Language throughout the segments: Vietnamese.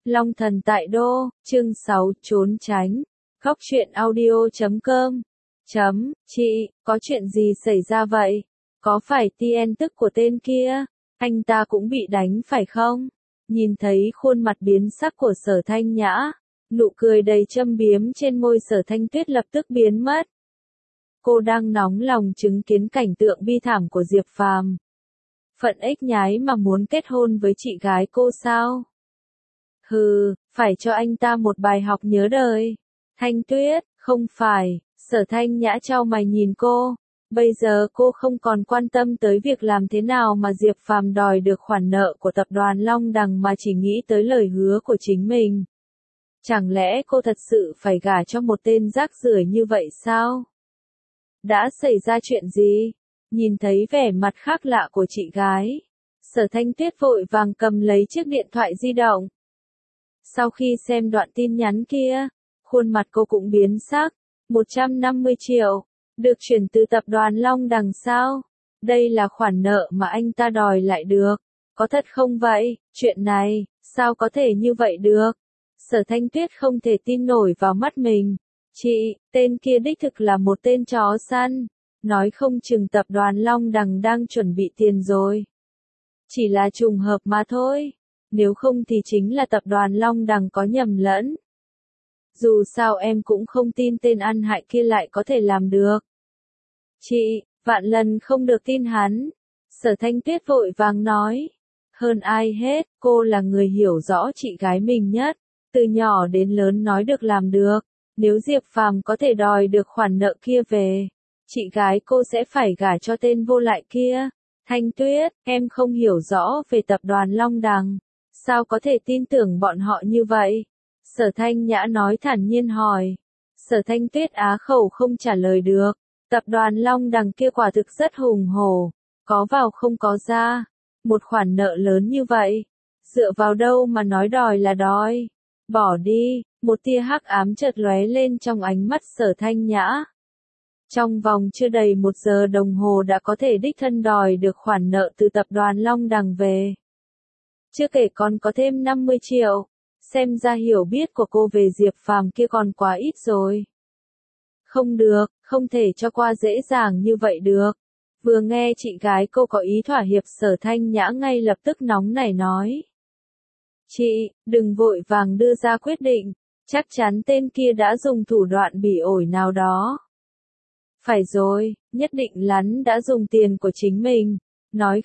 Long thần tại đô, chương 6 trốn tránh. Góc truyện audio.com. Chị, có chuyện gì xảy ra vậy? Có phải TN tức của tên kia? Anh ta cũng bị đánh phải không? Nhìn thấy khuôn mặt biến sắc của Sở Thanh Nhã, nụ cười đầy châm biếm trên môi Sở Thanh Tuyết lập tức biến mất. Cô đang nóng lòng chứng kiến cảnh tượng bi thảm của Diệp Phàm. Phận ếch nhái mà muốn kết hôn với chị gái cô sao? Hừ, phải cho anh ta một bài học nhớ đời. Thanh Tuyết, không phải, Sở Thanh Nhã chau mày nhìn cô. Bây giờ cô không còn quan tâm tới việc làm thế nào mà Diệp Phàm đòi được khoản nợ của tập đoàn Long Đằng mà chỉ nghĩ tới lời hứa của chính mình. Chẳng lẽ cô thật sự phải gả cho một tên rác rưởi như vậy sao? Đã xảy ra chuyện gì? Nhìn thấy vẻ mặt khác lạ của chị gái, Sở Thanh Tuyết vội vàng cầm lấy chiếc điện thoại di động. Sau khi xem đoạn tin nhắn kia, khuôn mặt cô cũng biến sắc. 150 triệu, được chuyển từ tập đoàn Long Đằng sao? Đây là khoản nợ mà anh ta đòi lại được. Có thật không vậy? Chuyện này, sao có thể như vậy được? Sở Thanh Tuyết không thể tin nổi vào mắt mình. Chị, tên kia đích thực là một tên chó săn. Nói không chừng tập đoàn Long Đằng đang chuẩn bị tiền rồi. Chỉ là trùng hợp mà thôi. Nếu không thì chính là tập đoàn Long Đằng có nhầm lẫn. Dù sao em cũng không tin tên ăn hại kia lại có thể làm được. Chị, vạn lần không được tin hắn. Sở Thanh Tuyết vội vàng nói. Hơn ai hết, cô là người hiểu rõ chị gái mình nhất. Từ nhỏ đến lớn nói được làm được. Nếu Diệp Phàm có thể đòi được khoản nợ kia về, chị gái cô sẽ phải gả cho tên vô lại kia. Thanh Tuyết, em không hiểu rõ về tập đoàn Long Đằng. Sao có thể tin tưởng bọn họ như vậy? Sở Thanh Nhã nói thản nhiên hỏi. Sở Thanh Tuyết á khẩu không trả lời được. Tập đoàn Long Đằng kia quả thực rất hùng hổ. Có vào không có ra. Một khoản nợ lớn như vậy. Dựa vào đâu mà nói đòi là đòi. Bỏ đi. Một tia hắc ám chợt lóe lên trong ánh mắt Sở Thanh Nhã. Trong vòng chưa đầy 1 giờ đồng hồ đã có thể đích thân đòi được khoản nợ từ tập đoàn Long Đằng về. Chưa kể còn có thêm 50 triệu. Xem ra hiểu biết của cô về Diệp Phàm kia còn quá ít rồi. Không được, không thể cho qua dễ dàng như vậy được. Vừa nghe chị gái cô có ý thỏa hiệp, Sở Thanh Nhã ngay lập tức nóng nảy nói. Chị, đừng vội vàng đưa ra quyết định. Chắc chắn tên kia đã dùng thủ đoạn bỉ ổi nào đó. Phải rồi, nhất định hắn đã dùng tiền của chính mình. Nói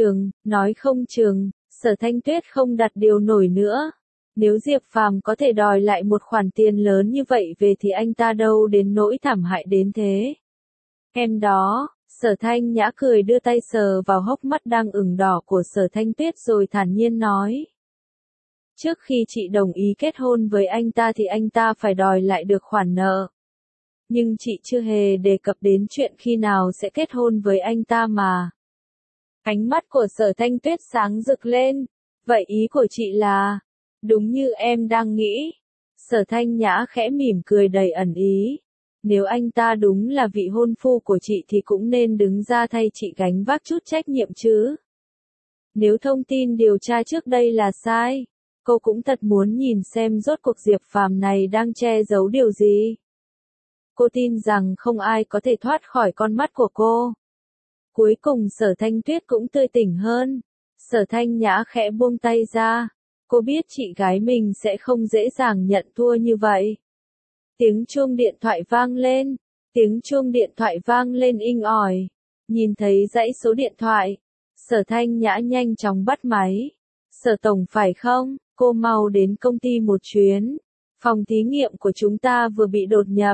không chừng, Sở Thanh Tuyết không đặt điều nổi nữa. Nếu Diệp Phàm có thể đòi lại một khoản tiền lớn như vậy về thì anh ta đâu đến nỗi thảm hại đến thế. Em đó, Sở Thanh Nhã cười đưa tay sờ vào hốc mắt đang ửng đỏ của Sở Thanh Tuyết rồi thản nhiên nói. Trước khi chị đồng ý kết hôn với anh ta thì anh ta phải đòi lại được khoản nợ. Nhưng chị chưa hề đề cập đến chuyện khi nào sẽ kết hôn với anh ta mà. Ánh mắt của Sở Thanh Tuyết sáng rực lên. Vậy ý của chị là... Đúng như em đang nghĩ. Sở Thanh Nhã khẽ mỉm cười đầy ẩn ý. Nếu anh ta đúng là vị hôn phu của chị thì cũng nên đứng ra thay chị gánh vác chút trách nhiệm chứ. Nếu thông tin điều tra trước đây là sai, cô cũng thật muốn nhìn xem rốt cuộc Diệp Phàm này đang che giấu điều gì. Cô tin rằng không ai có thể thoát khỏi con mắt của cô. Cuối cùng Sở Thanh Tuyết cũng tươi tỉnh hơn. Sở Thanh Nhã khẽ buông tay ra. Cô biết chị gái mình sẽ không dễ dàng nhận thua như vậy. Tiếng chuông điện thoại vang lên. Tiếng chuông điện thoại vang lên inh ỏi. Nhìn thấy dãy số điện thoại. Sở Thanh Nhã nhanh chóng bắt máy. Sở Tổng phải không? Cô mau đến công ty một chuyến. Phòng thí nghiệm của chúng ta vừa bị đột nhập.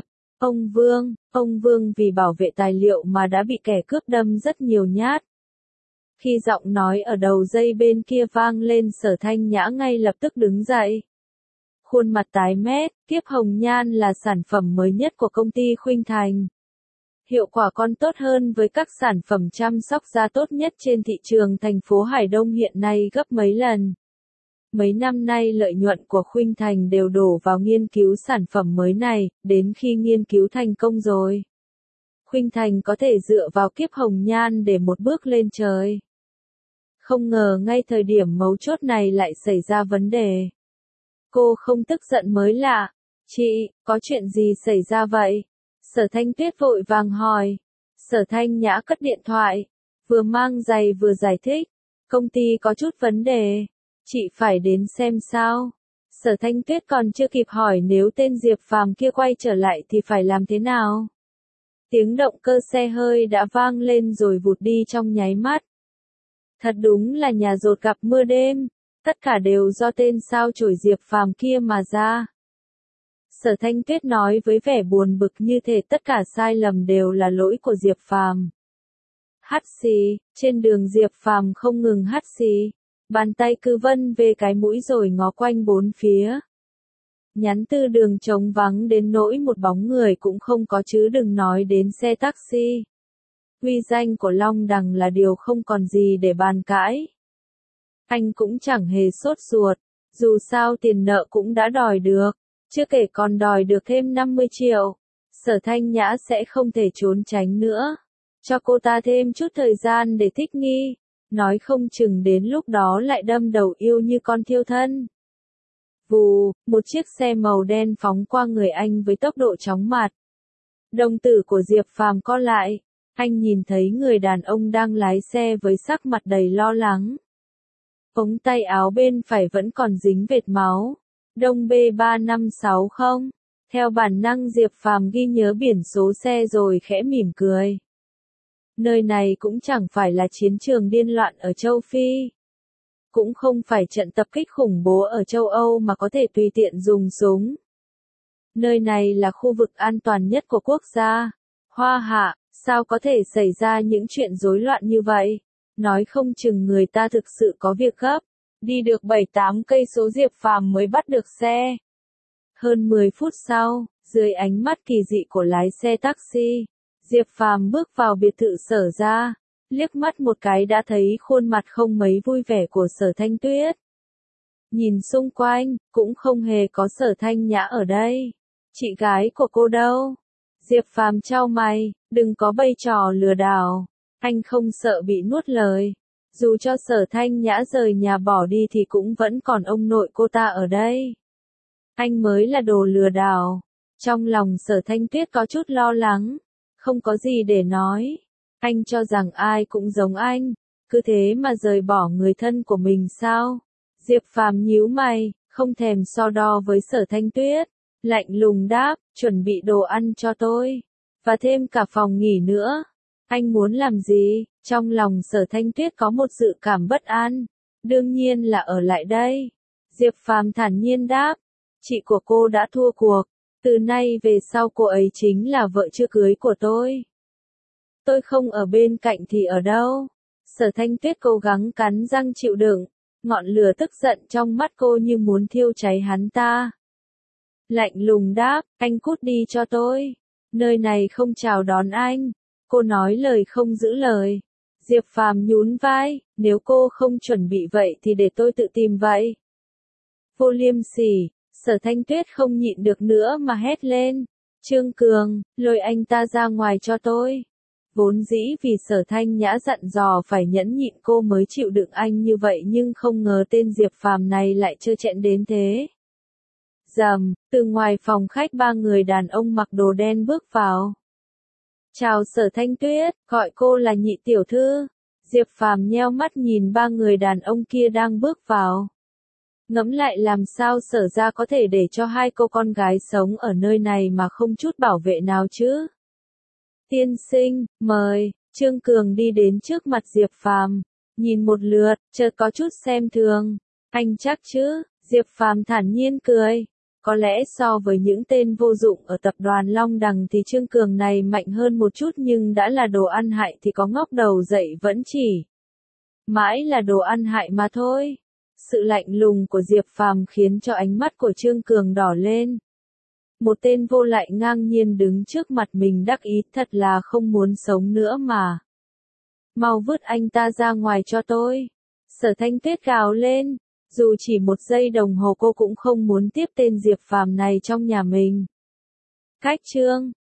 Ông Vương vì bảo vệ tài liệu mà đã bị kẻ cướp đâm rất nhiều nhát. Khi giọng nói ở đầu dây bên kia vang lên, Sở Thanh Nhã ngay lập tức đứng dậy. Khuôn mặt tái mét, kiếp hồng nhan là sản phẩm mới nhất của công ty Khuynh Thành. Hiệu quả còn tốt hơn với các sản phẩm chăm sóc da tốt nhất trên thị trường thành phố Hải Đông hiện nay gấp mấy lần. Mấy năm nay lợi nhuận của Khuynh Thành đều đổ vào nghiên cứu sản phẩm mới này, đến khi nghiên cứu thành công rồi, Khuynh Thành có thể dựa vào kiếp hồng nhan để một bước lên trời. Không ngờ ngay thời điểm mấu chốt này lại xảy ra vấn đề. cô không tức giận mới lạ. Chị, có chuyện gì xảy ra vậy? Sở Thanh Tuyết vội vàng hỏi. Sở Thanh Nhã cất điện thoại, vừa mang giày vừa giải thích. Công ty có chút vấn đề. Chị phải đến xem sao. Sở Thanh Tuyết còn chưa kịp hỏi nếu tên Diệp Phàm kia quay trở lại thì phải làm thế nào. Tiếng động cơ xe hơi đã vang lên rồi vụt đi trong nháy mắt. Thật đúng là nhà dột gặp mưa đêm, tất cả đều do tên sao chổi Diệp Phàm kia mà ra. Sở Thanh Tuyết nói với vẻ buồn bực như thể tất cả sai lầm đều là lỗi của Diệp Phàm. Hắt xì, trên đường Diệp Phàm không ngừng hắt xì, bàn tay cứ vân về cái mũi rồi ngó quanh bốn phía. Nhắn từ đường trống vắng đến nỗi một bóng người cũng không có chứ đừng nói đến xe taxi. Uy danh của Long Đằng là điều không còn gì để bàn cãi. Anh cũng chẳng hề sốt ruột, dù sao tiền nợ cũng đã đòi được, chưa kể còn đòi được thêm 50 triệu. Sở Thanh Nhã sẽ không thể trốn tránh nữa. Cho cô ta thêm chút thời gian để thích nghi, nói không chừng đến lúc đó lại đâm đầu yêu như con thiêu thân. Vù, một chiếc xe màu đen phóng qua người anh với tốc độ chóng mặt. Đồng tử của Diệp Phàm co lại, anh nhìn thấy người đàn ông đang lái xe với sắc mặt đầy lo lắng. Ống tay áo bên phải vẫn còn dính vệt máu. Đông B3560. Theo bản năng Diệp Phàm ghi nhớ biển số xe rồi khẽ mỉm cười. Nơi này cũng chẳng phải là chiến trường điên loạn ở châu Phi. Cũng không phải trận tập kích khủng bố ở châu Âu mà có thể tùy tiện dùng súng. Nơi này là khu vực an toàn nhất của quốc gia. Hoa Hạ, sao có thể xảy ra những chuyện rối loạn như vậy? Nói không chừng người ta thực sự có việc gấp. Đi được 7-8 cây số Diệp Phàm mới bắt được xe. Hơn 10 phút sau, dưới ánh mắt kỳ dị của lái xe taxi, Diệp Phàm bước vào biệt thự Sở gia, liếc mắt một cái đã thấy khuôn mặt không mấy vui vẻ của Sở Thanh Tuyết. Nhìn xung quanh, cũng không hề có Sở Thanh Nhã ở đây. Chị gái của cô đâu? Diệp Phàm chau mày, đừng có bày trò lừa đảo. Anh không sợ bị nuốt lời. Dù cho Sở Thanh Nhã rời nhà bỏ đi thì cũng vẫn còn ông nội cô ta ở đây. Anh mới là đồ lừa đảo. Trong lòng Sở Thanh Tuyết có chút lo lắng. Không có gì để nói. Anh cho rằng ai cũng giống anh. Cứ thế mà rời bỏ người thân của mình sao? Diệp Phàm nhíu mày, không thèm so đo với Sở Thanh Tuyết. Lạnh lùng đáp, chuẩn bị đồ ăn cho tôi. Và thêm cả phòng nghỉ nữa. Anh muốn làm gì? Trong lòng Sở Thanh Tuyết có một dự cảm bất an. Đương nhiên là ở lại đây. Diệp Phàm thản nhiên đáp. Chị của cô đã thua cuộc. Từ nay về sau cô ấy chính là vợ chưa cưới của tôi. Tôi không ở bên cạnh thì ở đâu? Sở Thanh Tuyết cố gắng cắn răng chịu đựng. Ngọn lửa tức giận trong mắt cô như muốn thiêu cháy hắn ta. Lạnh lùng đáp, anh cút đi cho tôi. Nơi này không chào đón anh. Cô nói lời không giữ lời. Diệp Phàm nhún vai, nếu cô không chuẩn bị vậy thì để tôi tự tìm vậy. Vô liêm sỉ, Sở Thanh Tuyết không nhịn được nữa mà hét lên. Trương Cường, lôi anh ta ra ngoài cho tôi. Vốn dĩ vì Sở Thanh Nhã dặn dò phải nhẫn nhịn cô mới chịu đựng anh như vậy nhưng không ngờ tên Diệp Phàm này lại trơ trẽn đến thế. Rầm, từ ngoài phòng khách ba người đàn ông mặc đồ đen bước vào. Chào Sở Thanh Tuyết, gọi cô là nhị tiểu thư. Diệp Phàm nheo mắt nhìn ba người đàn ông kia đang bước vào. Ngẫm lại làm sao Sở gia có thể để cho hai cô con gái sống ở nơi này mà không chút bảo vệ nào chứ? Tiên sinh, mời. Trương Cường đi đến trước mặt Diệp Phàm, nhìn một lượt, chợt có chút xem thường. Anh chắc chứ? Diệp Phàm thản nhiên cười. Có lẽ so với những tên vô dụng ở tập đoàn Long Đằng thì Trương Cường này mạnh hơn một chút nhưng đã là đồ ăn hại thì có ngóc đầu dậy vẫn chỉ mãi là đồ ăn hại mà thôi. Sự lạnh lùng của Diệp Phàm khiến cho ánh mắt của Trương Cường đỏ lên. Một tên vô lại ngang nhiên đứng trước mặt mình đắc ý thật là không muốn sống nữa mà. Mau vứt anh ta ra ngoài cho tôi. Sở Thanh Tuyết gào lên. Dù chỉ một giây đồng hồ cô cũng không muốn tiếp tên Diệp Phàm này trong nhà mình. Cách chương